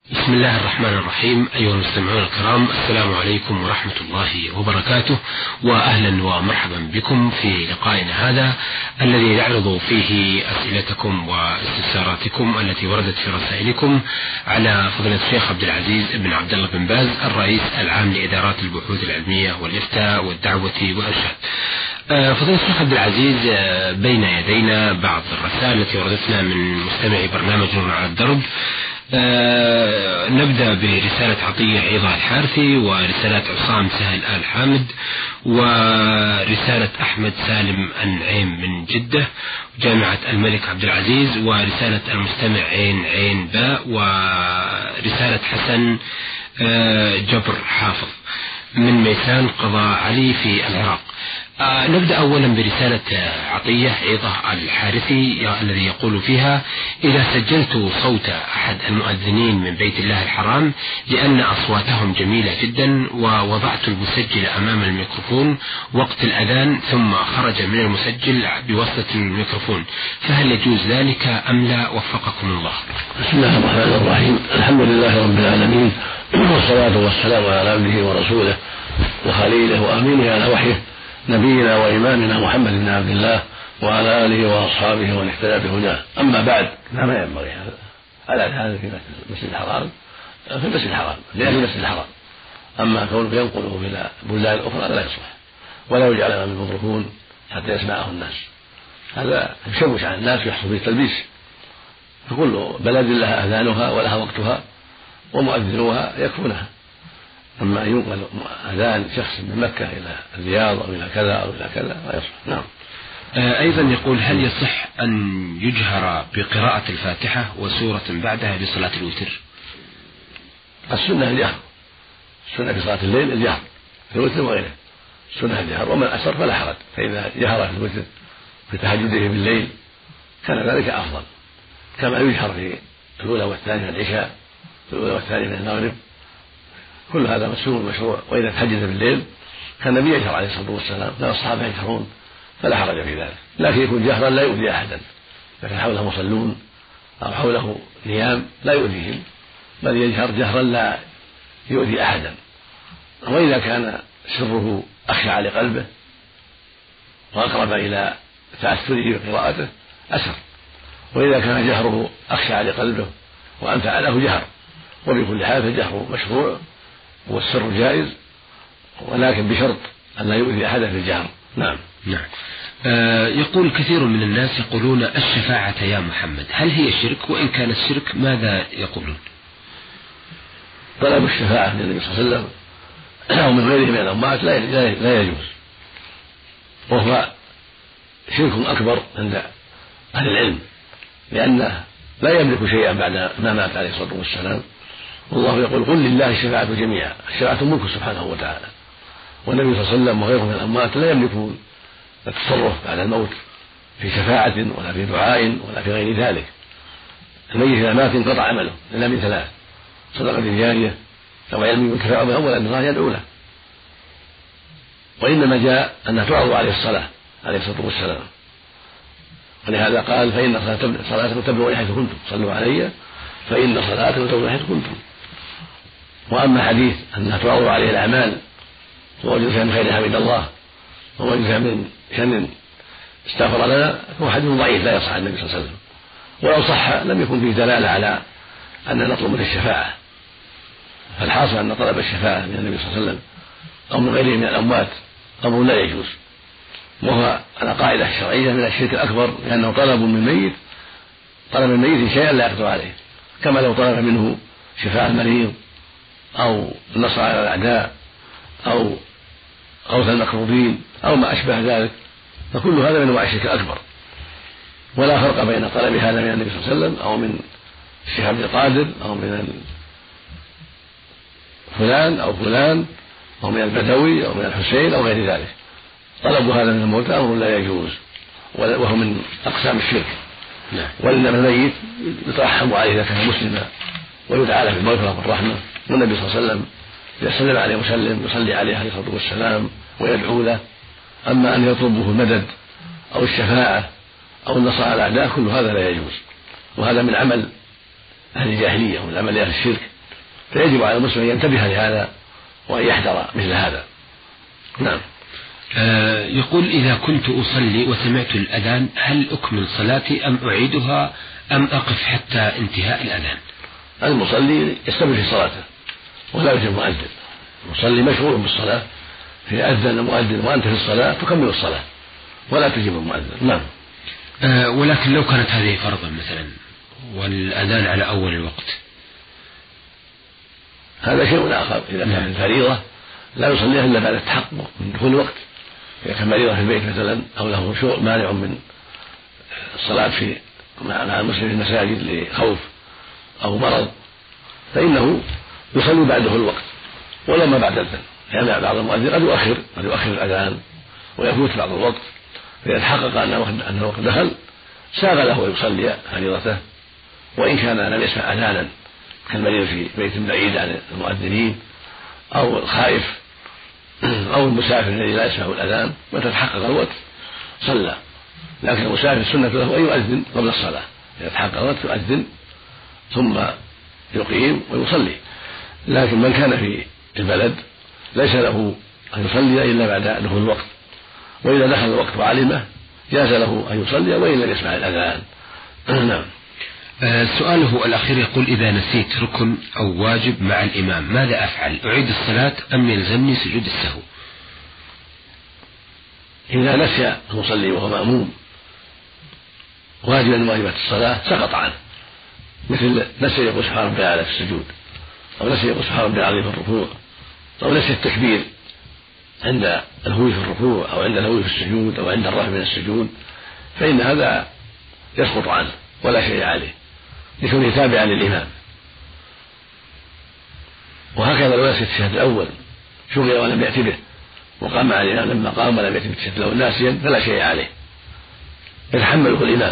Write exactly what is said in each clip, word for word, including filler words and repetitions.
بسم الله الرحمن الرحيم. أيها المستمعون الكرام، السلام عليكم ورحمة الله وبركاته، وأهلا ومرحبا بكم في لقائنا هذا الذي نعرض فيه أسئلتكم واستفساراتكم التي وردت في رسائلكم على فضيلة الشيخ عبد العزيز بن عبد الله بن باز، الرئيس العام لإدارات البحوث العلمية والإفتاء والدعوة والإرشاد. فضيلة الشيخ عبد العزيز، بين يدينا بعض الرسائل التي وردتنا من مستمعي برنامج نور على الدرب. أه نبدأ برسالة عطية عيضة الحارثي، ورسالة عصام سهل آل حامد، ورسالة أحمد سالم النعيم من جدة جامعة الملك عبد العزيز، ورسالة المستمع عين عين باء، ورسالة حسن أه جبر حافظ من ميسان قضاء علي في العراق. آه نبدأ أولا برسالة عطية عيضة الحارثي الذي يقول فيها: إذا سجلت صوت أحد المؤذنين من بيت الله الحرام لأن أصواتهم جميلة جدا، ووضعت المسجل أمام الميكروفون وقت الأذان ثم خرج من المسجل بواسطة الميكروفون، فهل يجوز ذلك أم لا؟ وفقكم الله. بسم الله الرحمن الرحيم. الحمد لله رب العالمين، والصلاة والسلام على عبده ورسوله وخليله وأمينه على وحيه نبينا وإمامنا محمد بن عبد الله وعلى آله وأصحابه ومن اهتدى بهداه. أما بعد، ما ينبغي هذا هذا في المسجد الحرام، في المسجد الحرام لأهل المسجد الحرام. أما كونه ينقله إلى بلدان أخرى لا يصلح، ولا يجعل أمام الميكروفون حتى يسمعه الناس، هذا يشوش على الناس ويحصل فيه التلبيس. فكل بلد لها أذانها ولها وقتها ومؤذنوها يكفونها. أما أن ينقل أذان شخص من مكة إلى الرياض أو إلى كذا أو إلى كذا لا يصح. نعم. أيضا يقول: هل يصح أن يجهر بقراءة الفاتحة وسورة بعدها لصلاة الوتر؟ السنة الجهر، السنة في صلاة الليل الجهر في الوتر وغيره، السنة الجهر، ومن أسر فلا حرج، فإذا جهر في الوتر في تهجده بالليل كان ذلك أفضل، كما يجهر في الأولى والثانية من العشاء، في الأولى والثانية من المغرب، كل هذا مسنون مشروع. وإذا تهجد بالليل كان النبي يجهر عليه الصلاة والسلام، كان الصحابة يجهرون فلا حرج في ذلك، لكن يكون جهرا لا يؤذي أحدا، لكن حوله مصلون أو حوله نيام لا يؤذيهم، بل يجهر جهرا لا يؤذي أحدا. وإذا كان سره أخشع لقلبه وأقرب إلى تأثره بقراءته أسر، وإذا كان جهره أخشع لقلبه وأنفع له جهر. وبكل حال فالجهر مشروع والسر جائز، ولكن بشرط أن لا يؤذي أحدا في الجهر. نعم. نعم. آه يقول: كثير من الناس يقولون الشفاعة يا محمد، هل هي شرك؟ وإن كان الشرك ماذا يقولون؟ طلب الشفاعة من النبي صلى الله عليه وسلم أو من غيره من الأموات لا لا يجوز، وهو شرك أكبر عند أهل العلم، لأنه لا يملك شيئا بعد ما مات عليه الصلاة والسلام. والله يقول: قل لله الشفاعة جميعا، الشفاعة ملكه سبحانه وتعالى، والنبي صلى الله عليه وسلم وغيره من الأموات لا يملكون التصرف بعد الموت في شفاعة ولا في دعاء ولا في غير ذلك. الميت إذا مات انقطع عمله إلا من ثلاث: صدقة جارية أو علم ينتفع به أو الله يدعو له. وإنما جاء أنها تعرض عليه الصلاة عليه الصلاة والسلام، ولهذا قال: فإن صلاتكم تبلغ حيث كنتم، صلوا علي فإن صلاتكم تبلغ حيث كنتم. وأما حديث أنها تعرض عليه الأعمال ووجد فيها من خير حمد الله ووجد فيها من شر استغفر لنا، هو حديث ضعيف لا يصح عن النبي صلى الله عليه وسلم، ولو صح لم يكن فيه دلالة على أن نطلب من الشفاعة. فالحاصل أن طلب الشفاعة من النبي صلى الله عليه وسلم أو من غيره من الأموات أمر لا يجوز، وهو على قاعدة شرعية من الشرك الأكبر، لأنه طلب من الميت طلب من الميت شيئا لا يقدر عليه، كما لو طلب منه شفاء المريض أو النصر على الأعداء أو غوث المكروبين أو ما أشبه ذلك، فكل هذا من أنواع الشرك الأكبر. ولا فرق بين طلب هذا من النبي صلى الله عليه وسلم أو من الشيخ عبد القادر أو من فلان أو فلان أو من البدوي أو من الحسين أو غير ذلك. طلب هذا من الموتى أمر لا يجوز، وهو من أقسام الشرك. وإنما الميت يترحم عليه إذا كان مسلما ويدعى له بالمغفرة والرحمة، والنبي صلى الله عليه وسلم إذا سلم عليه وسلم يصلي عليه عليه الصلاة والسلام ويدعو له. أما أن يطلبه المدد أو الشفاعة أو النصر على الأعداء كل هذا لا يجوز، وهذا من عمل أهل الجاهلية ومن عمل أهل الشرك فيجب على المسلم أن ينتبه لهذا وأن يحذر مثل هذا. نعم. آه يقول: إذا كنت أصلي وسمعت الأذان هل أكمل صلاتي أم أعيدها أم أقف حتى انتهاء الأذان؟ المصلي يستمر في صلاته ولا يجب مؤذن. المصلي مشغول بالصلاة، في أذن المؤذن وأنت في الصلاة تكمل الصلاة ولا تجيب المؤذن. نعم. آه ولكن لو كانت هذه فرضا مثلا والأذان على أول الوقت، هذا شيء آخر. إذا كان الفريضة لا يصليها إلا بعد التحقق من دخول الوقت. إذا كان مريضا في البيت مثلا أو له شيء مانع من الصلاة في مع المسلم في المساجد لخوف أو مرض فإنه يصلي بعد دخول الوقت ولا ما بعد الأذان، لأن يعني بعض المؤذن قد يؤخر قد يؤخر الأذان ويفوت بعض الوقت، فإذا تحقق أن الوقت دخل ساغ له ويصلي فريضته وإن كان لم يسمع أذانا، كالمريض في بيت بعيد عن المؤذنين أو الخائف أو المسافر الذي لا يسمع الأذان متى تحقق الوقت صلى. لكن المسافر السنة له أن يؤذن قبل الصلاة، إذا تحقق الوقت يؤذن ثم يقيم ويصلي. لكن من كان في البلد ليس له أن يصلي إلا بعد دخول الوقت، وإذا دخل الوقت وعلمه جاز له أن يصلي وإن لم يسمع الأذان. نعم. آه سؤاله الأخير يقول: إذا نسيت ركن أو واجب مع الإمام ماذا أفعل؟ أعيد الصلاة أم يلزمني سجود السهو؟ إذا نسي المصلي وهو مأموم واجبا من واجبات الصلاة سقط عنه، مثل نسي يقول سبحان ربي الأعلى في السجود، أو نسي يقول سبحان ربي العظيم في الركوع، أو نسي التكبير عند الهوي في الركوع أو عند الهوي في السجود أو عند الرفع من السجود، فإن هذا يسقط عنه ولا شيء عليه لكونه تابعا للإمام. وهكذا لو نسي التشهد الأول شغل ولم يأتي به وقام مع الإمام لما قام ولم يأتي بالتشهد الأول ناسيا فلا شيء عليه، يتحمله الإمام.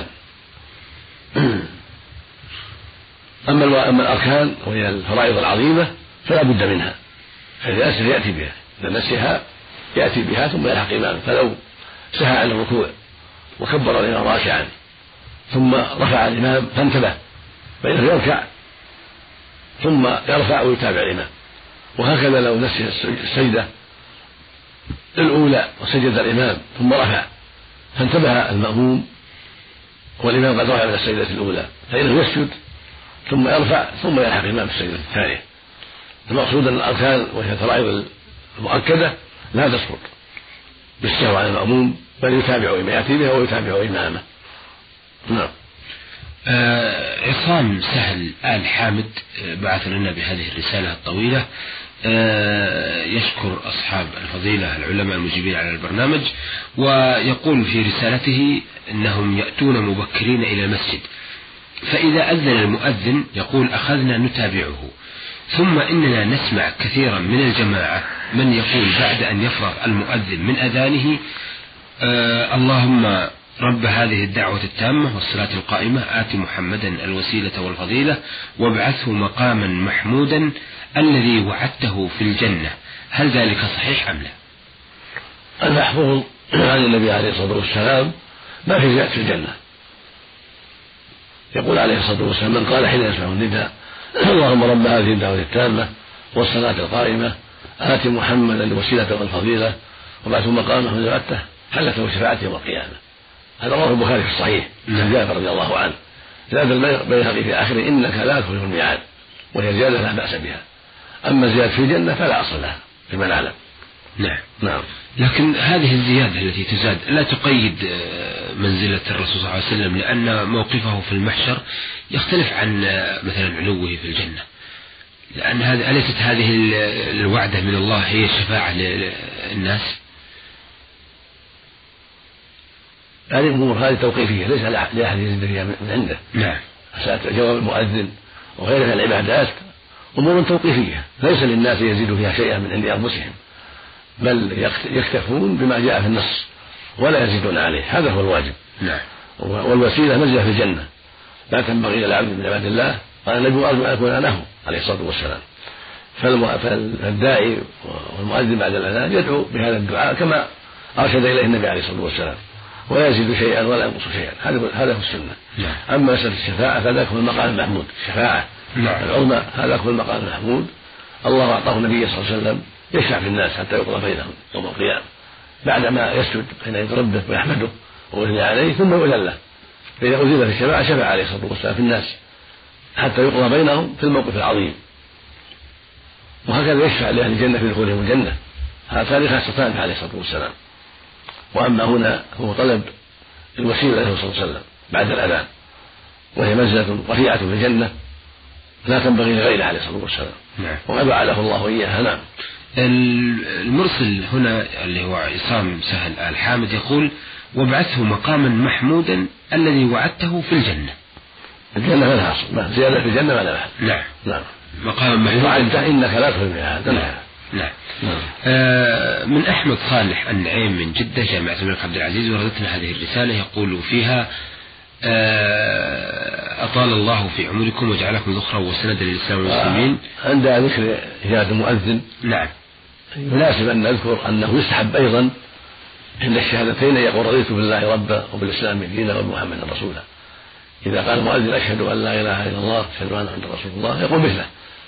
أما أما الأركان وهي الفرائض العظيمة فلا بد منها، فإذا نسي يأتي بها، إذا نسيها يأتي بها ثم يلحق إمامه. فلو سهى عن الركوع وكبر الإمام راكعا ثم رفع الإمام فانتبه فإنه يركع ثم يرفع ويتابع الإمام. وهكذا لو نسي السجدة الأولى وسجد الإمام ثم رفع فانتبه المأموم والإمام قد رفع من السجدة الأولى فإنه يسجد ثم يرفع ثم يلحق الإمام في السجدة الثانية. المقصود أن الأركان وهي الفرائض المؤكدة لا تسقط بالسهو عن المأموم بل يتابع ما يأتي بها ويتابع إمامه. نعم. آه عصام سهل آل حامد بعث لنا بهذه الرسالة الطويلة، آه يشكر أصحاب الفضيلة العلماء المجيبين على البرنامج، ويقول في رسالته أنهم يأتون مبكرين إلى المسجد، فإذا أذن المؤذن يقول أخذنا نتابعه، ثم إننا نسمع كثيرا من الجماعة من يقول بعد أن يفرغ المؤذن من أذانه آه اللهم رب هذه الدعوة التامة والصلاة القائمة آت محمدا الوسيلة والفضيلة وابعثه مقاما محمودا الذي وعدته في الجنة، هل ذلك صحيح أم لا؟ المحفوظ عن النبي عليه الصلاة والسلام ما في زيادة في الجنة. يقول عليه الصلاة والسلام: من قال حين يسمع النداء اللهم رب هذه الدعوة التامة والصلاة القائمة آت محمدا الوسيلة والفضيلة وابعثه مقاما محمودا وعدته حلت له شفاعته يوم القيامة. هذا رواه البخاري في الصحيح عن جابر رضي الله عنه. زاد البيهقي في آخره: إنك لا تخلف الميعاد، وهي زيادة لا بأس بها. أما زيادة في الجنة فلا أصل لها فيما نعلم. نعم. نعم. لكن هذه الزيادة التي تزاد لا تقيد منزلة الرسول صلى الله عليه وسلم، لأن موقفه في المحشر يختلف عن مثلا علوه في الجنة، لأن هذه أليست هذه الوعدة من الله هي الشفاعة للناس؟ هذه الأمور هذه توقيفية ليس لأحد يزيد فيها من عنده. نعم. جواب المؤذن وغيرها من العبادات أمور توقيفية ليس للناس يزيد فيها شيئا من عند أنفسهم، بل يكتفون بما جاء في النص ولا يزيدون عليه، هذا هو الواجب. نعم. والوسيلة منزلة في الجنة لا تنبغي للعبد من عباد الله، قال النبي أرجو أن أكون له عليه الصلاة والسلام. فالداعي والمؤذن بعد الأذان يدعو بهذا الدعاء كما أرشد إليه النبي عليه الصلاة والسلام، ولا يزيد شيئا ولا ينقص شيئا، هذا هذا هو السنة. نعم. أما مسألة الشفاعة فذاك هو المقام المحمود، شفاعة نعم. العظمى هذا هو المقام المحمود. الله أعطاه النبي صلى الله عليه وسلم يشفع في الناس حتى يقضى بينهم يوم القيامة بعدما يسجد بين يد ربه ويحمده ويثني عليه ثم يؤذن له، فإذا أذن في الشفاعة شفع عليه الصلاة والسلام في الناس حتى يقضى بينهم في الموقف العظيم. وهكذا يشفع لأهل الجنة في دخولهم الجنة. هاتان خاصتان عليه الصلاة والسلام. وأما هنا هو طلب الوسيلة له صلى الله عليه وسلم بعد الأذان، وهي منزلة رفيعة في الجنة لا تنبغي لغيره عليه الصلاة والسلام. نعم. وما فعله الله إياها. نعم. المرسل هنا اللي هو عصام سهل آل حامد يقول: وابعثه مقاما محمودا الذي وعدته في الجنة. الجنة ما لها أصل، زيادة في الجنة ما لها أحد. نعم. نعم. مقام محمود وعدته إنك لا تخلف الميعاد. نعم. نعم. نعم. آه من أحمد صالح النعيم من جدة جامعة الملك عبد العزيز وردتنا هذه الرسالة، يقول فيها: آه أطال الله في عمركم وجعلكم ذخرا وسندا للإسلام والمسلمين. آه عند ذكر إجابة المؤذن نعم يناسب أن نذكر أنه يستحب أيضا عند الشهادتين يقول: رضيت بالله ربا وبالإسلام دينا وبمحمد رسولا. إذا قال المؤذن: أشهد أن لا إله إلا الله أشهد أن محمدا رسول الله، يقول مثله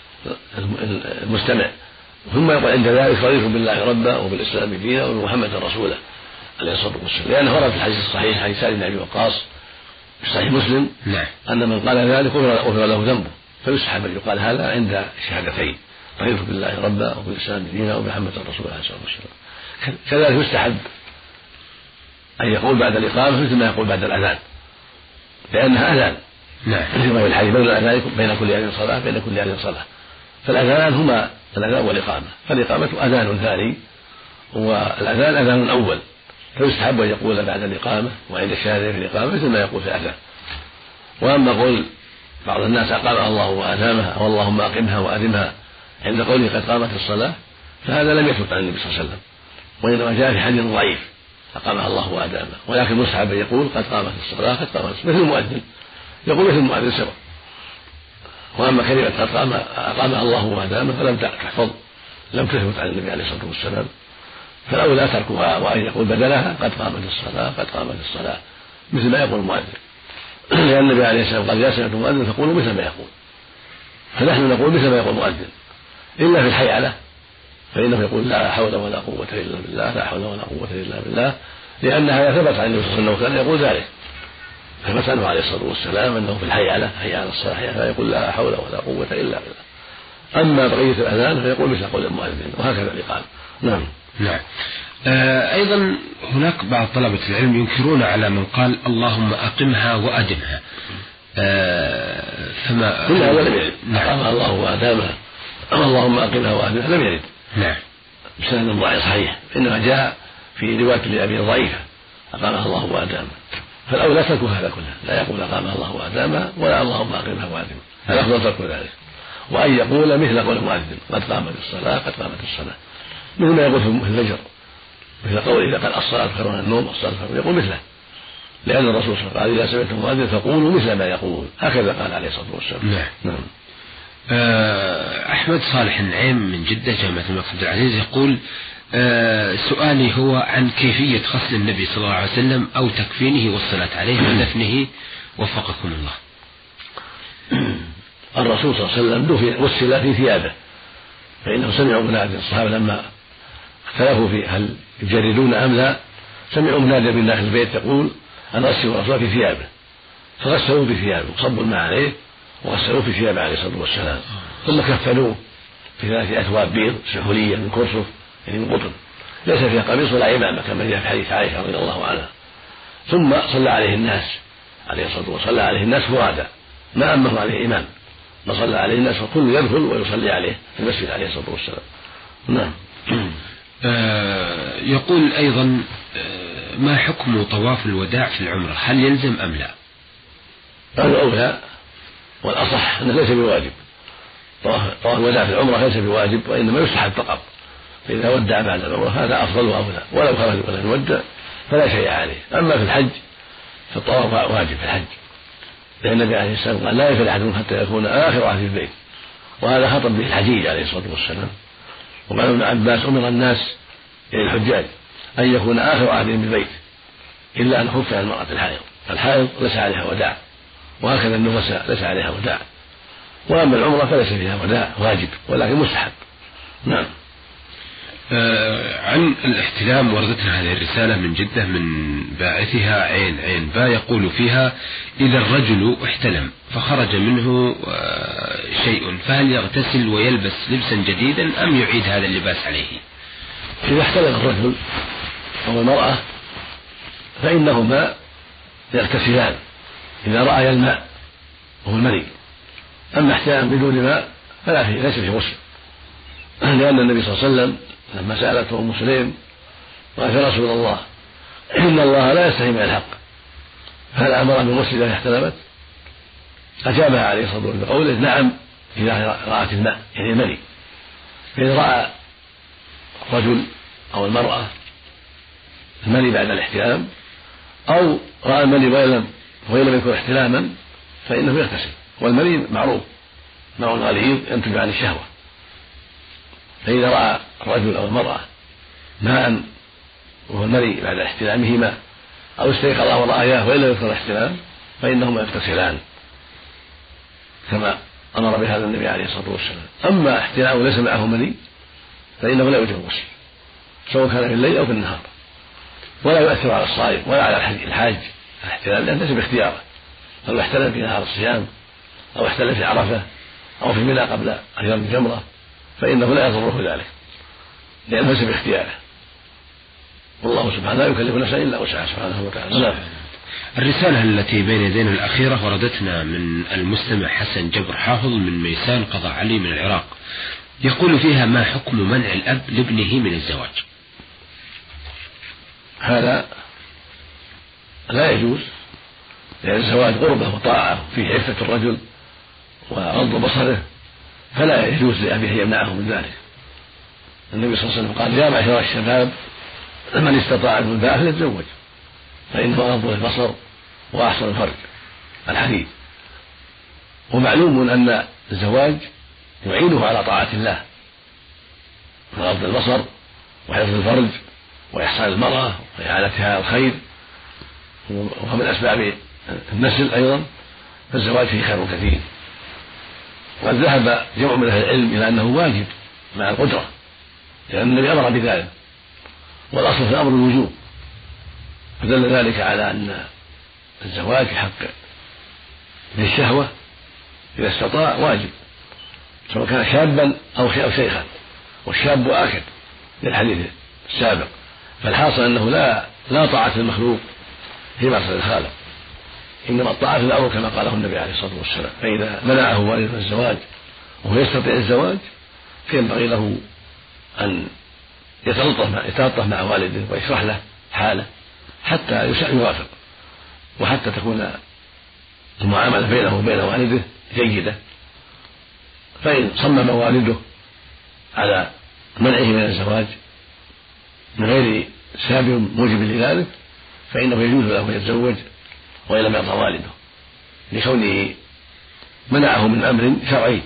المستمع، ثم يقول عند ذلك: رضيت بالله ربا وبالإسلام دينا وبمحمد رسولا عليه الصلاة والسلام، لأنه ورد في الحديث الصحيح حديث سعد بن أبي وقاص في صحيح مسلم نعم. أن من قال ذلك غفر له ذنبه، فيستحب أن يقال هذا عند الشهادتين: رضيت بالله ربا وبالإسلام دينا وبمحمد رسول الله صلى الله عليه وسلم. كذلك يستحب أن يقول بعد الإقامة مثل ما يقول بعد الأذان، لأنها أذان. نعم. مثل ما في الحديث: بين الأذان بين كل أذان صلاة بين كل أذان صلاة. فالأذان هما الأذان والإقامة، فالإقامة أذان ثاني والأذان أذان أول، فيستحب أن يقول بعد الإقامة وعند الشهادة في الإقامة مثل ما يقول في الأذان. وأما قول بعض الناس: أقامها الله وأدامها، أو اللهم أقمها وأدمها، عند قوله قد قامت الصلاة، فهذا لم يثبت عن النبي صلى الله عليه وسلم، وإنما جاء في حديث ضعيف: أقامها الله وأدامها. ولكن مستحب أن يقول: قد قامت الصلاة قد قامت الصلاة، مثل المؤذن يقول مثل المؤذن سواء. وأما كلمة قد أقامها الله وأدامها فلم تحفظ، لم تثبت عن النبي عليه الصلاة والسلام، فالأولى تركها وأن يقول بدلها: قد قامت الصلاة قد قامت الصلاة، مثل ما يقول المؤذن. لأن النبي عليه الصلاة والسلام قال: إذا سمعتم المؤذن فقولوا مثل ما يقول. فنحن نقول مثل ما يقول المؤذن، إلا في الحيعلة فإنه يقول: لا حول ولا قوة إلا بالله لا حول ولا قوة إلا بالله، لأنها ثبت عن النبي صلى الله عليه وسلم كان يقول ذلك. ثبت عنه عليه الصلاة والسلام أنه في الحيعلة حي على الصلاة فيقول: لا حول ولا قوة إلا بالله. أما بقية الأذان فيقول مثل قول المؤذن، وهكذا الإقامة. نعم. نعم. آه أيضا هناك بعض طلبة العلم ينكرون على من قال: اللهم أقمها وأدمها. آه فما كل هذا لم يرد. أقامها الله وأدامها، أما اللهم أقمها وأدمها لم يرد. نعم. بسند ضعيف صحيح، إنما جاء في رواية لأبي ضعيفة: أقامها الله وأدامها. فالأولى ترك هذا كله، لا يقول أقامها الله وأدامها ولا اللهم أقمها وأدمها، الأفضل ترك ذلك، وأن يقول مثل قول المؤذن: قد قامت الصلاة قد قامت الصلاة، مثل ما يقول في الفجر، مثل قول: إذا قال الصلاة خير من النوم الصلاة خير، يقول مثله، لأن الرسول صلى الله عليه وسلم قال: إذا سمعتم المؤذن فقولوا مثل ما يقول، هكذا قال عليه الصلاة والسلام. نعم. نعم. أحمد صالح النعيم من جدة جامعة الملك عبد العزيز يقول: أه سؤالي هو عن كيفية غسل النبي صلى الله عليه وسلم أو تكفينه والصلاة عليه ودفنه، وفقكم الله. الرسول صلى الله عليه وسلم دفن غسل في ثيابه، فإنه سمعوا منادي الصحابة لما اختلفوا في هل يجردون أم لا، سمعوا منادي من داخل البيت يقول: أنا أغسل الرسول في ثيابه، فغسلوا في ثيابه وصبوا الماء عليه وغسلوا في ثيابه عليه الصلاة والسلام، ثم كفنوه في ثلاثة أثواب بيض سحولية من كرسف يعني من قطن ليس فيها قميص ولا عمامة كما جاء في حديث عائشة رضي الله عنها، ثم صلى عليه الناس عليه الصلاة والسلام، صلى عليه الناس فرادا ما أمه عليه إمام، فصلى عليه الناس فكل يدخل ويصلي عليه في المسجد عليه الصلاة والسلام. نعم. آه يقول أيضا: آه ما حكم طواف الوداع في العمرة، هل يلزم أم لا؟ الأولى والأصح أنه ليس بواجب، طواف الوداع في العمرة ليس بواجب، وإنما يستحب فقط، فإذا ودع بعد العمرة هذا أفضل وأولى، ولو خرج ولم يودع فلا شيء عليه. أما في الحج فالطواف واجب في الحج، لأن النبي عليه السلام قال: لا يفعل أحدكم حتى يكون آخر عهد البيت، وهذا خطب به الحجيج عليه الصلاة والسلام. وقال ابن عباس: أمر الناس إلى الحجاج أن يكون آخر عهد بالبيت إلا أن خف عن المرأة الحائض، الحائض ليس عليها وداع، وهكذا النفساء ليس عليها وداع، وأما العمرة فليس فيها وداع واجب ولكن مستحب. نعم. آه عن الاحتلام وردتنا هذه الرسالة من جدة من باعثها عين عين با، يقول فيها: إذا الرجل احتلم فخرج منه آه شيء فهل يغتسل ويلبس لبسا جديدا أم يعيد هذا اللباس عليه؟ إذا احتلم الرجل أو المرأة فإنهما يغتسلان إذا رأي الماء وهو المني. أما احتلام بدون ماء فلا فيه ليس فيه غسل، لأن النبي صلى الله عليه وسلم لما سألته أم سليم قالت: يا رسول الله إن الله لا يستحي من الحق فهل أمر بالغسل إذا احتلمت؟ أجابها عليه الصلاة والسلام بقوله: نعم إذا رأت الماء يعني المني. فإذا رأى الرجل أو المرأة المني بعد الاحتلام أو رأى المني وإن لم يكن احتلاما فإنه يغتسل، والمني معروف ماء غليظ ينتج عن الشهوة. فإذا رأى الرجل أو المرأة ماء وهو المني بعد احتلامهما أو استيقظ ورآياه وإن لم يكن احتلام فإنهما يغتسلان كما أمر بهذا النبي عليه الصلاة والسلام. أما احتلام ليس معه مني فإنه لا يوجب الغسل سواء كان في الليل أو في النهار، ولا يؤثر على الصائم ولا على الحاج الاحتلام، لأنه ليس باختياره، فلو احتلم في نهار الصيام أو احتلم في عرفة أو في منى قبل أن يرمي الجمرة فإنه لا يضره ذلك لأنه ليس باختياره، والله سبحانه لا يكلف نفسا إلا وسعها سبحانه وتعالى. الرسالة التي بين يدينا الأخيرة وردتنا من المستمع حسن جبر حافظ من ميسان قضاء علي من العراق، يقول فيها: ما حكم منع الأب لابنه من الزواج؟ هذا لا يجوز، لأن الزواج قربة وطاعة فيه عفة الرجل وغض بصره، فلا يجوز لأبيه يمنعه من ذلك. النبي صلى الله عليه وسلم قال: يا معشر الشباب من استطاع منكم الباءة فليتزوج فإنه أغض البصر وأحسن الفرج الحديث. ومعلوم أن الزواج يعينه على طاعة الله من غض البصر وحفظ الفرج وإحسان المرأة وإعانتها على الخير، ومن أسباب النسل أيضا، فالزواج فيه خير كثير. وقد ذهب جمع من أهل العلم إلى أنه واجب مع القدرة، لأن النبي أمر بذلك، والأصل في الأمر الوجوب، فدل ذلك على أن الزواج حق للشهوة إذا استطاع واجب، سواء كان شابا أو شيخا، والشاب آكد للحديث السابق. فالحاصل أنه لا لا طاعة المخلوق في معصية الخالق، إنما الطاعة في المعروف كما قاله النبي عليه الصلاة والسلام. فإذا منعه والده الزواج وهو يستطيع الزواج فينبغي له أن يتلطف مع والده ويشرح له حاله حتى يوافق، وحتى تكون المعاملة بينه وبين والده جيدة. فإن صمم والده على منعه من الزواج من غير سبب موجب لذلك فإنه يجوز له أن يتزوج وإن لم يرضى والده، لكونه منعه من أمر شرعي،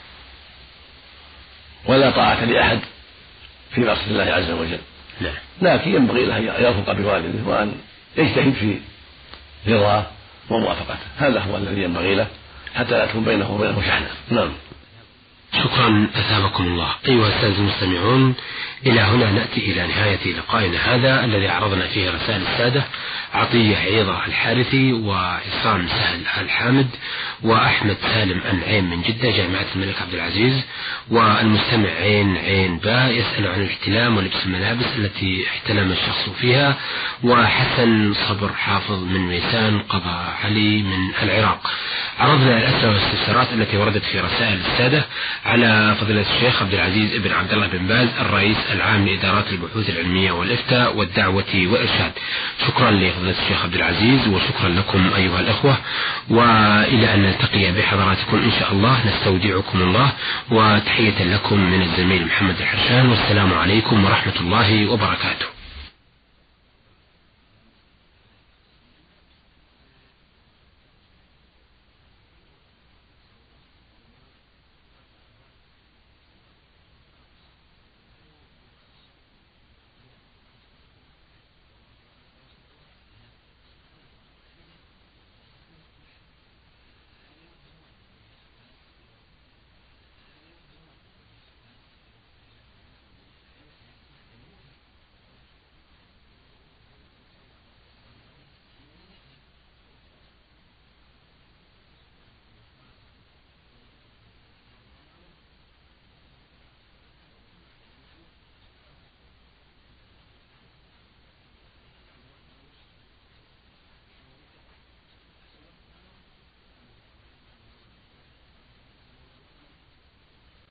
ولا طاعة لأحد في معصية الله عز وجل. لكن ينبغي له أن يرفق بوالده وأن يجتهد في رضاه وموافقته، هذا هو الذي ينبغي له حتى لا تكون بينه وبينه شحنة. نعم. شكرا أثابكم الله. أيها السادة المستمعون، إلى هنا نأتي إلى نهاية لقائنا هذا الذي عرضنا فيه رسائل السادة عطية عيضة الحارثي وعصام سهل الحامد وأحمد سالم النعيم من جدة جامعة الملك عبد العزيز، والمستمع عين عين با يسأل عن الاحتلام ولبس الملابس التي احتلم الشخص فيها، وحسن صبر حافظ من ميسان قضاء علي من العراق. عرضنا الأسئلة والاستفسارات التي وردت في رسائل السادة على فضيلة الشيخ عبد العزيز ابن عبد الله بن باز الرئيس العام لإدارات البحوث العلمية والإفتاء والدعوة والإرشاد. شكرا لفضيلة الشيخ عبد العزيز وشكرا لكم أيها الأخوة، وإلى أن نلتقي بحضراتكم إن شاء الله نستودعكم الله، وتحية لكم من الزميل محمد الحرشان، والسلام عليكم ورحمة الله وبركاته.